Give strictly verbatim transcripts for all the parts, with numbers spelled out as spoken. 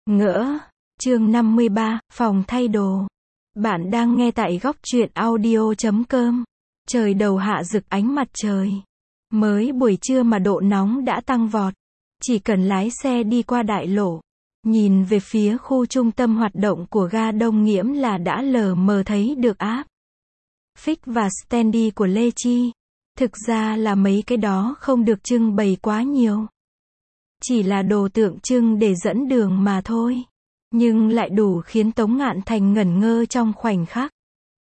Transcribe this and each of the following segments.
Ngỡ. Chương năm mươi ba, phòng thay đồ. Bạn đang nghe tại góc truyện audio chấm com. Trời đầu hạ rực ánh mặt trời. Mới buổi trưa mà độ nóng đã tăng vọt. Chỉ cần lái xe đi qua đại lộ, nhìn về phía khu trung tâm hoạt động của ga Đông Nghiễm là đã lờ mờ thấy được áp phích và standee của Lê Chi. Thực ra là mấy cái đó không được trưng bày quá nhiều. Chỉ là đồ tượng trưng để dẫn đường mà thôi. Nhưng lại đủ khiến Tống Ngạn Thành ngẩn ngơ trong khoảnh khắc.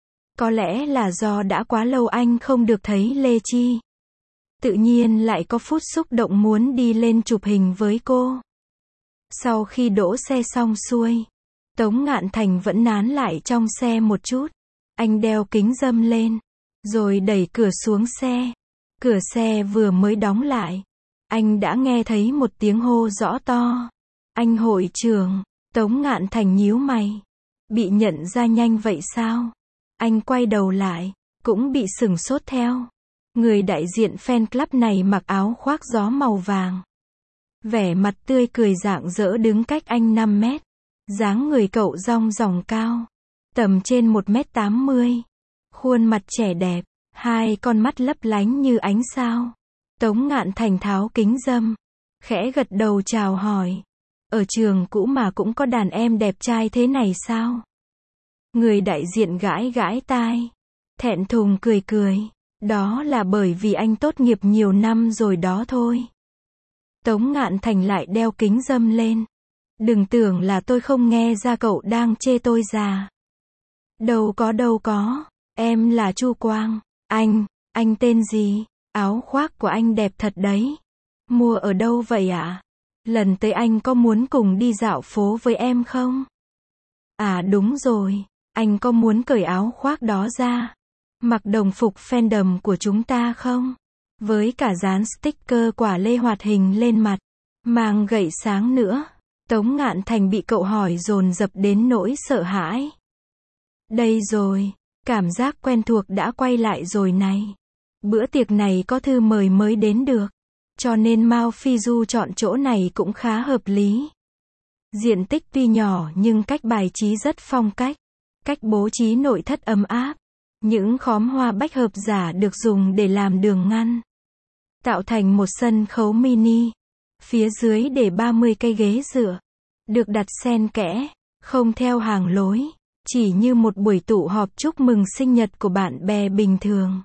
Có lẽ là do đã quá lâu anh không được thấy Lê Chi. Tự nhiên lại có phút xúc động muốn đi lên chụp hình với cô. Sau khi đỗ xe xong xuôi, Tống Ngạn Thành vẫn nán lại trong xe một chút. Anh đeo kính râm lên, rồi đẩy cửa xuống xe. Cửa xe vừa mới đóng lại, anh đã nghe thấy một tiếng hô rõ to. Anh hội trưởng. Tống Ngạn Thành nhíu mày. Bị nhận ra nhanh vậy sao? Anh quay đầu lại, cũng bị sửng sốt theo. Người đại diện fan club này mặc áo khoác gió màu vàng. Vẻ mặt tươi cười rạng rỡ đứng cách anh năm mét. Dáng người cậu rong ròng cao. Tầm trên một mét tám mươi. Khuôn mặt trẻ đẹp. Hai con mắt lấp lánh như ánh sao. Tống Ngạn Thành tháo kính râm. Khẽ gật đầu chào hỏi. Ở trường cũ mà cũng có đàn em đẹp trai thế này sao? Người đại diện gãi gãi tai. Thẹn thùng cười cười. Đó là bởi vì anh tốt nghiệp nhiều năm rồi đó thôi. Tống Ngạn Thành lại đeo kính râm lên. Đừng tưởng là tôi không nghe ra cậu đang chê tôi già. Đâu có đâu có. Em là Chu Quang. Anh, anh tên gì? Áo khoác của anh đẹp thật đấy. Mua ở đâu vậy ạ? À? Lần tới anh có muốn cùng đi dạo phố với em không? À đúng rồi, anh có muốn cởi áo khoác đó ra, mặc đồng phục fandom của chúng ta không? Với cả dán sticker quả lê hoạt hình lên mặt, mang gậy sáng nữa. Tống Ngạn Thành bị cậu hỏi dồn dập đến nỗi sợ hãi. Đây rồi, cảm giác quen thuộc đã quay lại rồi này. Bữa tiệc này có thư mời mới đến được. Cho nên Mao Phi Du chọn chỗ này cũng khá hợp lý. Diện tích tuy nhỏ nhưng cách bài trí rất phong cách. Cách bố trí nội thất ấm áp. Những khóm hoa bách hợp giả được dùng để làm đường ngăn. Tạo thành một sân khấu mini. Phía dưới để ba mươi cây ghế dựa. Được đặt xen kẽ, không theo hàng lối. Chỉ như một buổi tụ họp chúc mừng sinh nhật của bạn bè bình thường.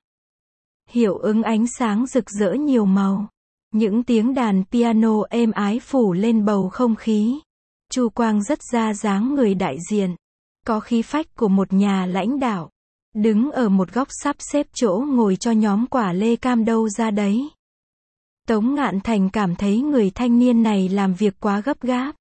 Hiệu ứng ánh sáng rực rỡ nhiều màu. Những tiếng đàn piano êm ái phủ lên bầu không khí. Chu Quang rất ra dáng người đại diện. Có khí phách của một nhà lãnh đạo. Đứng ở một góc sắp xếp chỗ ngồi cho nhóm quả lê cam đâu ra đấy. Tống Ngạn Thành cảm thấy người thanh niên này làm việc quá gấp gáp.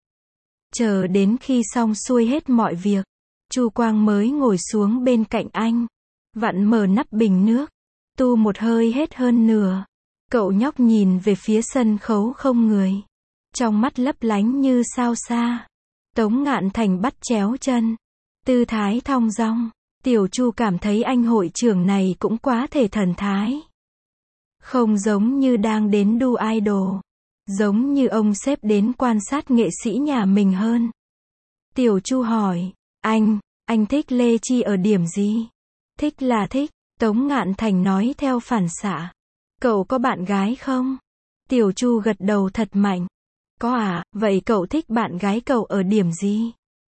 Chờ đến khi xong xuôi hết mọi việc, Chu Quang mới ngồi xuống bên cạnh anh. Vặn mở nắp bình nước. Tu một hơi hết hơn nửa. Cậu nhóc nhìn về phía sân khấu không người. Trong mắt lấp lánh như sao xa. Tống Ngạn Thành bắt chéo chân. Tư thái thong dong. Tiểu Chu cảm thấy anh hội trưởng này cũng quá thể thần thái. Không giống như đang đến đu idol. Giống như ông sếp đến quan sát nghệ sĩ nhà mình hơn. Tiểu Chu hỏi. Anh, anh thích Lê Chi ở điểm gì? Thích là thích. Tống Ngạn Thành nói theo phản xạ. Cậu có bạn gái không? Tiểu Chu gật đầu thật mạnh. Có à, vậy cậu thích bạn gái cậu ở điểm gì?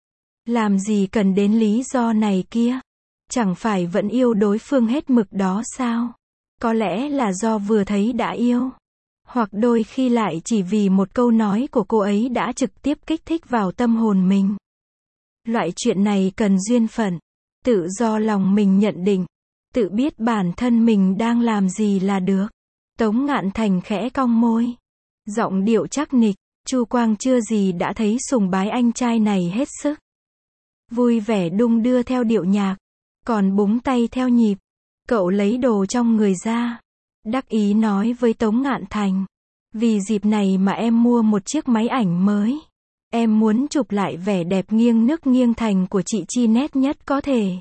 Làm gì cần đến lý do này kia? Chẳng phải vẫn yêu đối phương hết mực đó sao? Có lẽ là do vừa thấy đã yêu. Hoặc đôi khi lại chỉ vì một câu nói của cô ấy đã trực tiếp kích thích vào tâm hồn mình. Loại chuyện này cần duyên phận. Tự do lòng mình nhận định. Tự biết bản thân mình đang làm gì là được. Tống Ngạn Thành khẽ cong môi. Giọng điệu chắc nịch. Chu Quang chưa gì đã thấy sùng bái anh trai này hết sức. Vui vẻ đung đưa theo điệu nhạc. Còn búng tay theo nhịp. Cậu lấy đồ trong người ra. Đắc ý nói với Tống Ngạn Thành. Vì dịp này mà em mua một chiếc máy ảnh mới. Em muốn chụp lại vẻ đẹp nghiêng nước nghiêng thành của chị Chi nét nhất có thể.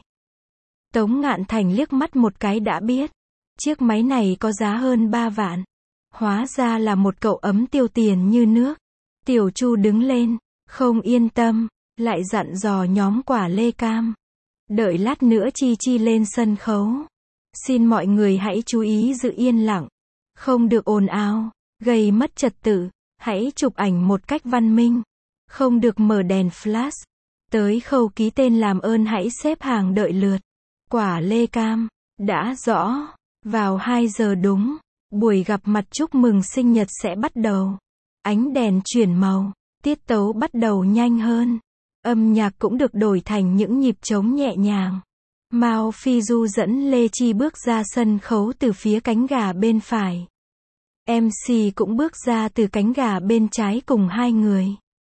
Tống Ngạn Thành liếc mắt một cái đã biết. Chiếc máy này có giá hơn ba vạn. Hóa ra là một cậu ấm tiêu tiền như nước. Tiểu Chu đứng lên, Không yên tâm, lại dặn dò nhóm Quả Lê Cam. Đợi lát nữa Chi Chi lên sân khấu. Xin mọi người hãy chú ý giữ yên lặng. Không được ồn ào, gây mất trật tự. Hãy chụp ảnh một cách văn minh. Không được mở đèn flash. Tới khâu ký tên làm ơn hãy xếp hàng đợi lượt. Quả Lê Cam. Đã rõ. Vào hai giờ đúng, buổi gặp mặt chúc mừng sinh nhật sẽ bắt đầu. Ánh đèn chuyển màu. Tiết tấu bắt đầu nhanh hơn. Âm nhạc cũng được đổi thành những nhịp trống nhẹ nhàng. Mao Phi Du dẫn Lê Chi bước ra sân khấu từ phía cánh gà bên phải. em xê cũng bước ra từ cánh gà bên trái cùng hai người.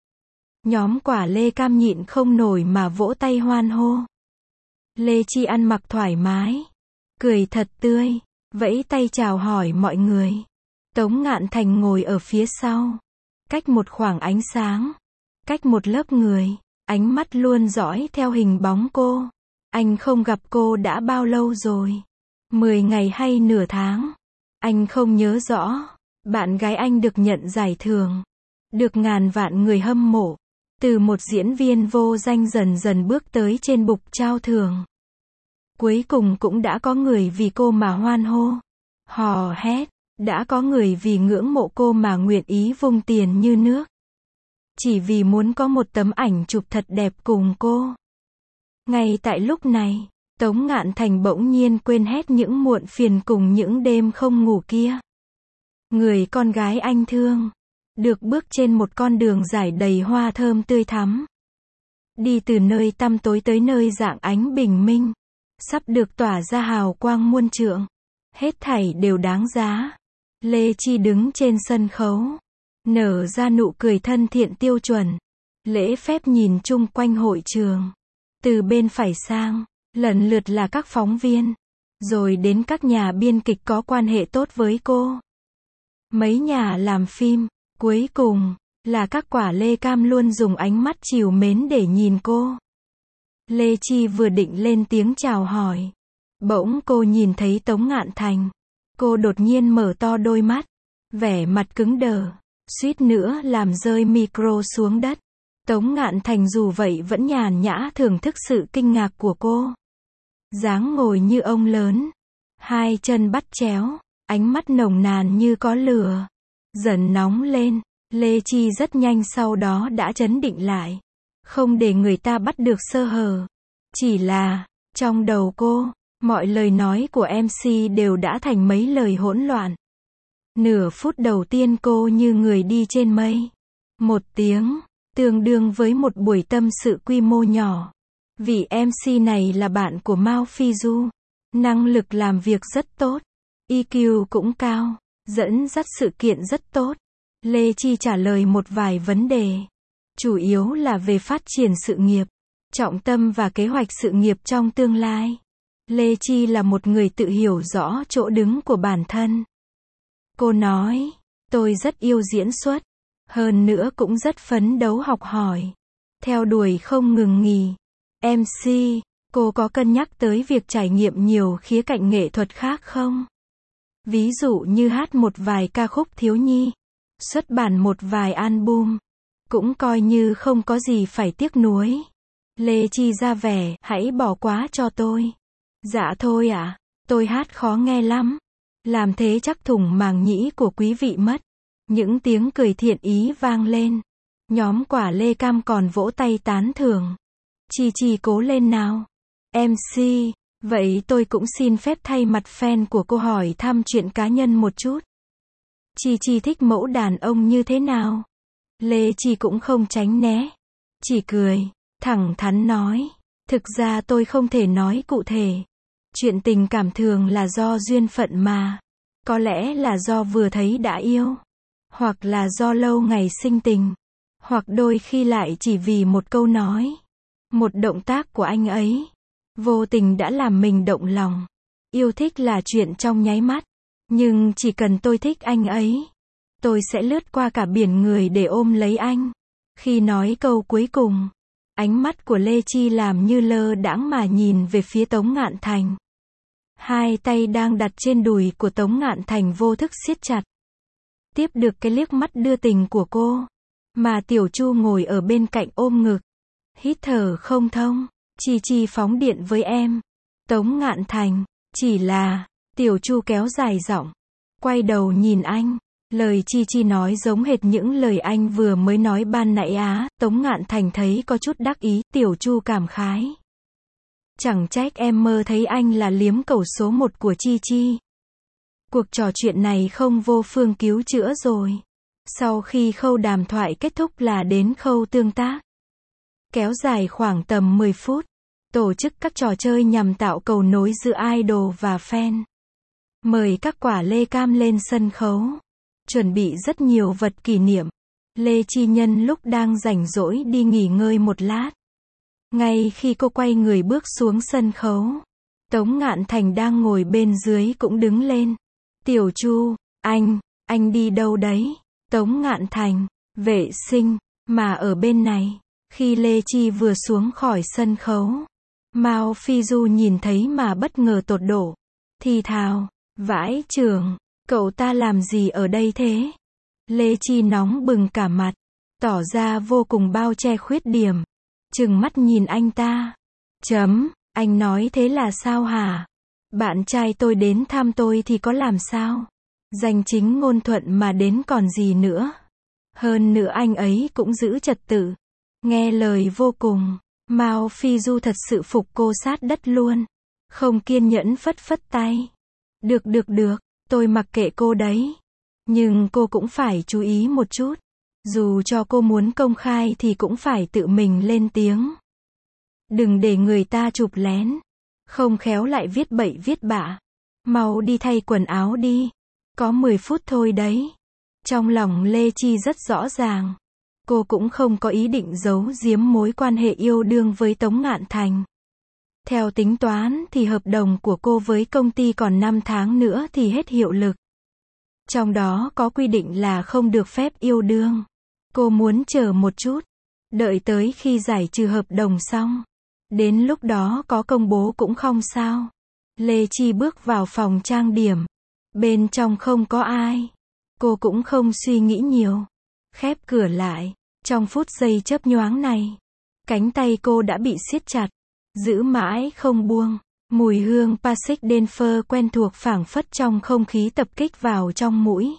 Nhóm Quả Lê Cam nhịn không nổi mà vỗ tay hoan hô. Lê Chi ăn mặc thoải mái, cười thật tươi, vẫy tay chào hỏi mọi người. Tống Ngạn Thành ngồi ở phía sau, cách một khoảng ánh sáng, cách một lớp người, ánh mắt luôn dõi theo hình bóng cô. Anh không gặp cô đã bao lâu rồi? Mười ngày hay nửa tháng? Anh không nhớ rõ. Bạn gái anh được nhận giải thưởng, được ngàn vạn người hâm mộ. Từ một diễn viên vô danh dần dần bước tới trên bục trao thưởng. Cuối cùng cũng đã có người vì cô mà hoan hô, hò hét. Đã có người vì ngưỡng mộ cô mà nguyện ý vung tiền như nước. Chỉ vì muốn có một tấm ảnh chụp thật đẹp cùng cô. Ngay tại lúc này, Tống Ngạn Thành bỗng nhiên quên hết những muộn phiền cùng những đêm không ngủ kia. Người con gái anh thương, được bước trên một con đường dài đầy hoa thơm tươi thắm. Đi từ nơi tăm tối tới nơi rạng ánh bình minh. Sắp được tỏa ra hào quang muôn trượng. Hết thảy đều đáng giá. Lê Chi đứng trên sân khấu, nở ra nụ cười thân thiện tiêu chuẩn. Lễ phép nhìn chung quanh hội trường. Từ bên phải sang, lần lượt là các phóng viên, rồi đến các nhà biên kịch có quan hệ tốt với cô. Mấy nhà làm phim, cuối cùng, là các Quả Lê Cam luôn dùng ánh mắt trìu mến để nhìn cô. Lê Chi vừa định lên tiếng chào hỏi. Bỗng cô nhìn thấy Tống Ngạn Thành. Cô đột nhiên mở to đôi mắt, vẻ mặt cứng đờ, suýt nữa làm rơi micro xuống đất. Tống Ngạn Thành dù vậy vẫn nhàn nhã thưởng thức sự kinh ngạc của cô. Dáng ngồi như ông lớn, hai chân bắt chéo, ánh mắt nồng nàn như có lửa, dần nóng lên. Lê Chi rất nhanh sau đó đã trấn định lại, không để người ta bắt được sơ hở. Chỉ là, trong đầu cô, mọi lời nói của em xê đều đã thành mấy lời hỗn loạn. Nửa phút đầu tiên cô như người đi trên mây. Một tiếng, tương đương với một buổi tâm sự quy mô nhỏ. Vị em xê này là bạn của Mao Phi Du. Năng lực làm việc rất tốt. i kiu cũng cao. Dẫn dắt sự kiện rất tốt. Lê Chi trả lời một vài vấn đề. Chủ yếu là về phát triển sự nghiệp, trọng tâm và kế hoạch sự nghiệp trong tương lai. Lê Chi là một người tự hiểu rõ chỗ đứng của bản thân. Cô nói, tôi rất yêu diễn xuất. Hơn nữa cũng rất phấn đấu học hỏi. Theo đuổi không ngừng nghỉ. em xê, cô có cân nhắc tới việc trải nghiệm nhiều khía cạnh nghệ thuật khác không? Ví dụ như hát một vài ca khúc thiếu nhi, xuất bản một vài album. Cũng coi như không có gì phải tiếc nuối. Lê Chi ra vẻ, hãy bỏ qua cho tôi. Dạ thôi ạ, à, tôi hát khó nghe lắm. Làm thế chắc thủng màng nhĩ của quý vị mất. Những tiếng cười thiện ý vang lên. Nhóm Quả Lê Cam còn vỗ tay tán thưởng. Chi Chi cố lên nào. em xê, vậy tôi cũng xin phép thay mặt fan của cô hỏi thăm chuyện cá nhân một chút. Chi Chi thích mẫu đàn ông như thế nào? Lê Chi cũng không tránh né. Chỉ cười, thẳng thắn nói. Thực ra tôi không thể nói cụ thể. Chuyện tình cảm thường là do duyên phận mà. Có lẽ là do vừa thấy đã yêu. Hoặc là do lâu ngày sinh tình. Hoặc đôi khi lại chỉ vì một câu nói. Một động tác của anh ấy. Vô tình đã làm mình động lòng. Yêu thích là chuyện trong nháy mắt. Nhưng chỉ cần tôi thích anh ấy, tôi sẽ lướt qua cả biển người để ôm lấy anh. Khi nói câu cuối cùng, ánh mắt của Lê Chi làm như lơ đãng mà nhìn về phía Tống Ngạn Thành. Hai tay đang đặt trên đùi của Tống Ngạn Thành vô thức siết chặt. Tiếp được cái liếc mắt đưa tình của cô, Mà Tiểu Chu ngồi ở bên cạnh ôm ngực. Hít thở không thông. Chi Chi phóng điện với em. Tống Ngạn Thành. Chỉ là, Tiểu Chu kéo dài giọng. Quay đầu nhìn anh. Lời Chi Chi nói giống hệt những lời anh vừa mới nói ban nãy á. Tống Ngạn Thành thấy có chút đắc ý. Tiểu Chu cảm khái. Chẳng trách em mơ thấy anh là liếm cầu số một của Chi Chi. Cuộc trò chuyện này không vô phương cứu chữa rồi. Sau khi khâu đàm thoại kết thúc là đến khâu tương tác. Kéo dài khoảng tầm mười phút. Tổ chức các trò chơi nhằm tạo cầu nối giữa idol và fan. Mời các quả lê cam lên sân khấu. Chuẩn bị rất nhiều vật kỷ niệm. Lê Chi Nhân lúc đang rảnh rỗi đi nghỉ ngơi một lát. Ngay khi cô quay người bước xuống sân khấu, Tống Ngạn Thành đang ngồi bên dưới cũng đứng lên. Tiểu Chu, anh, anh đi đâu đấy? Tống Ngạn Thành, vệ sinh, mà ở bên này. Khi Lê Chi vừa xuống khỏi sân khấu, Mao Phi Du nhìn thấy mà bất ngờ tột độ. Thì thào, vãi chưởng, cậu ta làm gì ở đây thế? Lê Chi nóng bừng cả mặt, tỏ ra vô cùng bao che khuyết điểm. Trừng mắt nhìn anh ta. Chấm, anh nói thế là sao hả? Bạn trai tôi đến thăm tôi thì có làm sao? Danh chính ngôn thuận mà đến còn gì nữa? Hơn nữa anh ấy cũng giữ trật tự. Nghe lời vô cùng. Mao Phi Du thật sự phục cô sát đất luôn. Không kiên nhẫn phất phất tay. Được được được, tôi mặc kệ cô đấy. Nhưng cô cũng phải chú ý một chút. Dù cho cô muốn công khai thì cũng phải tự mình lên tiếng. Đừng để người ta chụp lén. Không khéo lại viết bậy viết bạ. Mau đi thay quần áo đi. Có mười phút thôi đấy. Trong lòng Lê Chi rất rõ ràng. Cô cũng không có ý định giấu giếm mối quan hệ yêu đương với Tống Ngạn Thành. Theo tính toán thì hợp đồng của cô với công ty còn năm tháng nữa thì hết hiệu lực. Trong đó có quy định là không được phép yêu đương. Cô muốn chờ một chút. Đợi tới khi giải trừ hợp đồng xong. Đến lúc đó có công bố cũng không sao. Lê Chi bước vào phòng trang điểm. Bên trong không có ai. Cô cũng không suy nghĩ nhiều. Khép cửa lại. Trong phút giây chớp nhoáng này, cánh tay cô đã bị siết chặt. Giữ mãi không buông. Mùi hương Pacific Denver quen thuộc phảng phất trong không khí tập kích vào trong mũi.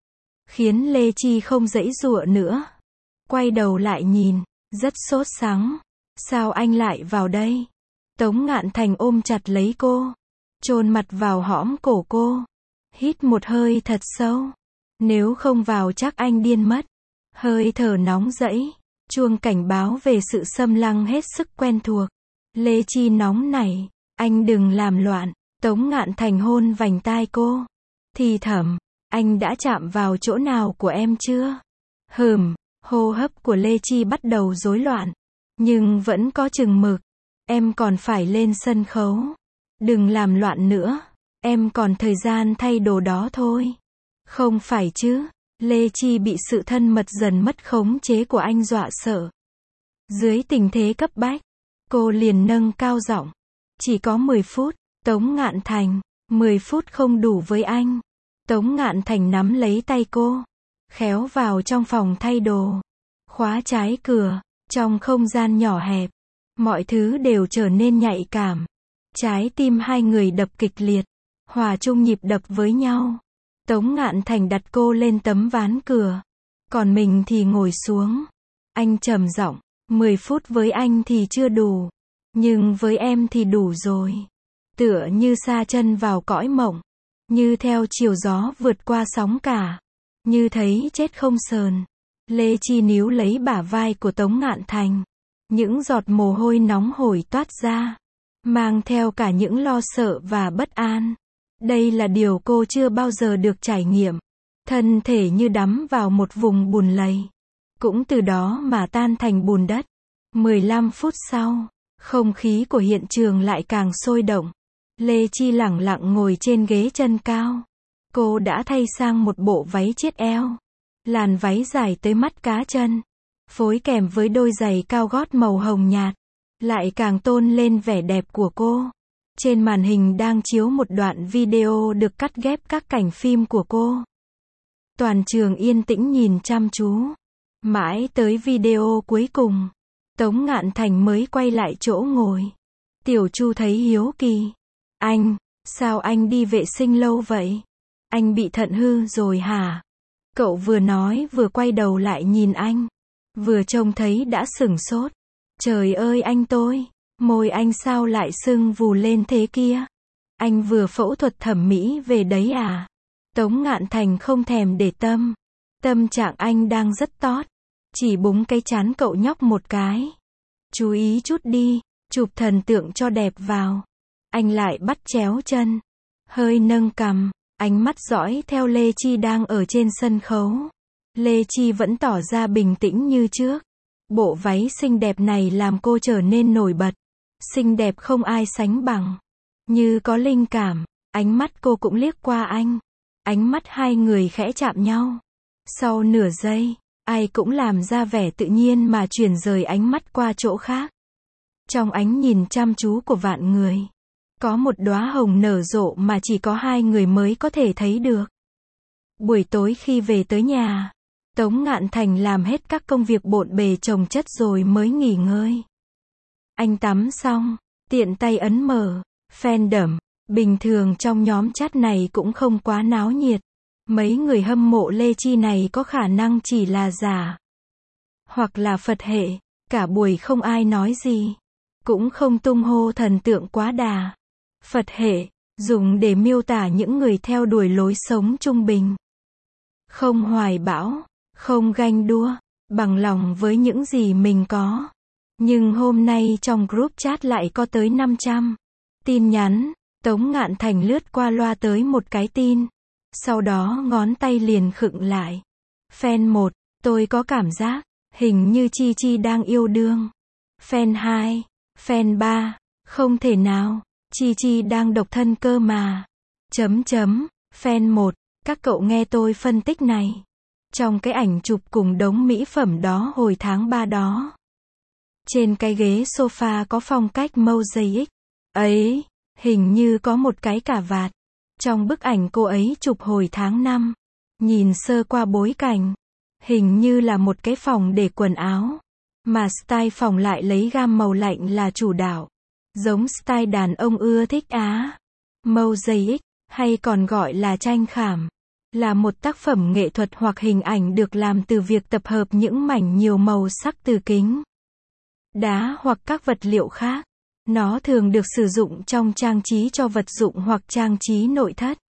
Khiến Lê Chi không giãy giụa nữa. Quay đầu lại nhìn. Rất sốt sắng. Sao anh lại vào đây? Tống Ngạn Thành ôm chặt lấy cô. Chôn mặt vào hõm cổ cô. Hít một hơi thật sâu. Nếu không vào chắc anh điên mất. Hơi thở nóng rẫy. Chuông cảnh báo về sự xâm lăng hết sức quen thuộc. Lê Chi nóng nảy. Anh đừng làm loạn. Tống Ngạn Thành hôn vành tai cô. Thì thầm. Anh đã chạm vào chỗ nào của em chưa? Hừm. Hô hấp của Lê Chi bắt đầu rối loạn. Nhưng vẫn có chừng mực. Em còn phải lên sân khấu. Đừng làm loạn nữa. Em còn thời gian thay đồ đó thôi. Không phải chứ. Lê Chi bị sự thân mật dần mất khống chế của anh dọa sợ. Dưới tình thế cấp bách, cô liền nâng cao giọng. Chỉ có mười phút. Tống Ngạn Thành. mười phút không đủ với anh. Tống Ngạn Thành nắm lấy tay cô. Khéo vào trong phòng thay đồ. Khóa trái cửa. Trong không gian nhỏ hẹp. Mọi thứ đều trở nên nhạy cảm. Trái tim hai người đập kịch liệt. Hòa chung nhịp đập với nhau. Tống Ngạn Thành đặt cô lên tấm ván cửa. Còn mình thì ngồi xuống. Anh trầm giọng. mười phút với anh thì chưa đủ. Nhưng với em thì đủ rồi. Tựa như sa chân vào cõi mộng. Như theo chiều gió vượt qua sóng cả. Như thấy chết không sờn. Lê Chi níu lấy bả vai của Tống Ngạn Thành. Những giọt mồ hôi nóng hổi toát ra. Mang theo cả những lo sợ và bất an. Đây là điều cô chưa bao giờ được trải nghiệm. Thân thể như đắm vào một vùng bùn lầy. Cũng từ đó mà tan thành bùn đất. mười lăm phút sau, không khí của hiện trường lại càng sôi động. Lê Chi lẳng lặng ngồi trên ghế chân cao. Cô đã thay sang một bộ váy chiết eo. Làn váy dài tới mắt cá chân. Phối kèm với đôi giày cao gót màu hồng nhạt. Lại càng tôn lên vẻ đẹp của cô. Trên màn hình đang chiếu một đoạn video được cắt ghép các cảnh phim của cô. Toàn trường yên tĩnh nhìn chăm chú. Mãi tới video cuối cùng, Tống Ngạn Thành mới quay lại chỗ ngồi. Tiểu Chu thấy hiếu kỳ. Anh, sao anh đi vệ sinh lâu vậy? Anh bị thận hư rồi hả? Cậu vừa nói vừa quay đầu lại nhìn anh. Vừa trông thấy đã sửng sốt. Trời ơi anh tôi, môi anh sao lại sưng vù lên thế kia? Anh vừa phẫu thuật thẩm mỹ về đấy à? Tống Ngạn Thành không thèm để tâm. Tâm trạng anh đang rất tốt. Chỉ búng cái trán cậu nhóc một cái. Chú ý chút đi, chụp thần tượng cho đẹp vào. Anh lại bắt chéo chân. Hơi nâng cằm, ánh mắt dõi theo Lê Chi đang ở trên sân khấu. Lê Chi vẫn tỏ ra bình tĩnh như trước. Bộ váy xinh đẹp này làm cô trở nên nổi bật. Xinh đẹp không ai sánh bằng. Như có linh cảm, ánh mắt cô cũng liếc qua anh. Ánh mắt hai người khẽ chạm nhau. Sau nửa giây, ai cũng làm ra vẻ tự nhiên mà chuyển rời ánh mắt qua chỗ khác. Trong ánh nhìn chăm chú của vạn người, có một đóa hồng nở rộ mà chỉ có hai người mới có thể thấy được. Buổi tối khi về tới nhà, Tống Ngạn Thành làm hết các công việc bộn bề chồng chất rồi mới nghỉ ngơi. Anh tắm xong, tiện tay ấn mở fandom. Bình thường trong nhóm chat này cũng không quá náo nhiệt. Mấy người hâm mộ Lê Chi này có khả năng chỉ là giả. Hoặc là Phật hệ. Cả buổi không ai nói gì. Cũng không tung hô thần tượng quá đà. Phật hệ, dùng để miêu tả những người theo đuổi lối sống trung bình. Không hoài bão, không ganh đua, bằng lòng với những gì mình có. Nhưng hôm nay trong group chat lại có tới năm trăm tin nhắn. Tống Ngạn Thành lướt qua loa tới một cái tin. Sau đó ngón tay liền khựng lại. Fan một, tôi có cảm giác, hình như Chi Chi đang yêu đương. Fan hai, fan ba, không thể nào, Chi Chi đang độc thân cơ mà. Chấm chấm, fan một, các cậu nghe tôi phân tích này. Trong cái ảnh chụp cùng đống mỹ phẩm đó hồi tháng ba đó. Trên cái ghế sofa có phong cách mosaic. Ấy, hình như có một cái cà vạt. Trong bức ảnh cô ấy chụp hồi tháng năm. Nhìn sơ qua bối cảnh. Hình như là một cái phòng để quần áo. Mà style phòng lại lấy gam màu lạnh là chủ đạo. Giống style đàn ông ưa thích Á. Mosaic, hay còn gọi là tranh khảm. Là một tác phẩm nghệ thuật hoặc hình ảnh được làm từ việc tập hợp những mảnh nhiều màu sắc từ kính, đá hoặc các vật liệu khác. Nó thường được sử dụng trong trang trí cho vật dụng hoặc trang trí nội thất.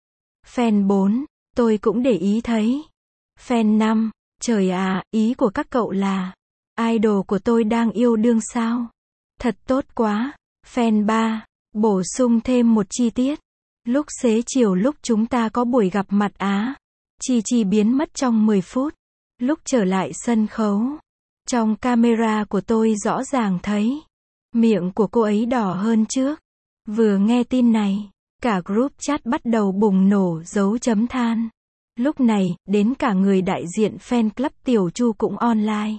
Fan bốn, tôi cũng để ý thấy. Fan năm, trời à, ý của các cậu là idol của tôi đang yêu đương sao? Thật tốt quá. Fan ba, bổ sung thêm một chi tiết. Lúc xế chiều lúc chúng ta có buổi gặp mặt Á, Chi Chi biến mất trong mười phút. Lúc trở lại sân khấu, trong camera của tôi rõ ràng thấy miệng của cô ấy đỏ hơn trước. Vừa nghe tin này, cả group chat bắt đầu bùng nổ dấu chấm than. Lúc này, đến cả người đại diện fan club Tiểu Chu cũng online.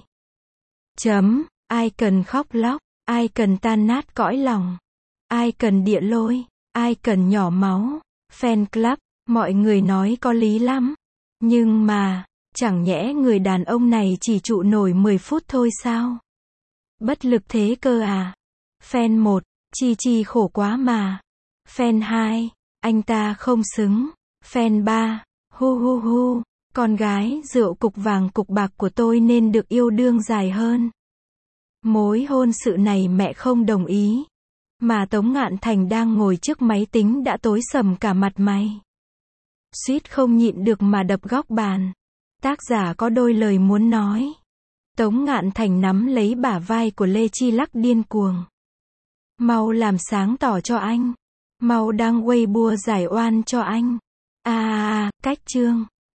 Chấm, ai cần khóc lóc, ai cần tan nát cõi lòng, ai cần địa lôi, ai cần nhỏ máu. Fan club, mọi người nói có lý lắm. Nhưng mà, chẳng nhẽ người đàn ông này chỉ trụ nổi mười phút thôi sao? Bất lực thế cơ à? Fan một, Chi Chi khổ quá mà. Fan hai, anh ta không xứng. Fan ba, hu hu hu, con gái rượu cục vàng cục bạc của tôi nên được yêu đương dài hơn. Mối hôn sự này mẹ không đồng ý. Mà Tống Ngạn Thành đang ngồi trước máy tính đã tối sầm cả mặt mày. Suýt không nhịn được mà đập góc bàn. Tác giả có đôi lời muốn nói. Tống Ngạn Thành nắm lấy bả vai của Lê Chi lắc điên cuồng. Mau làm sáng tỏ cho anh. Mau đăng Weibo giải oan cho anh. À, à, cách chương.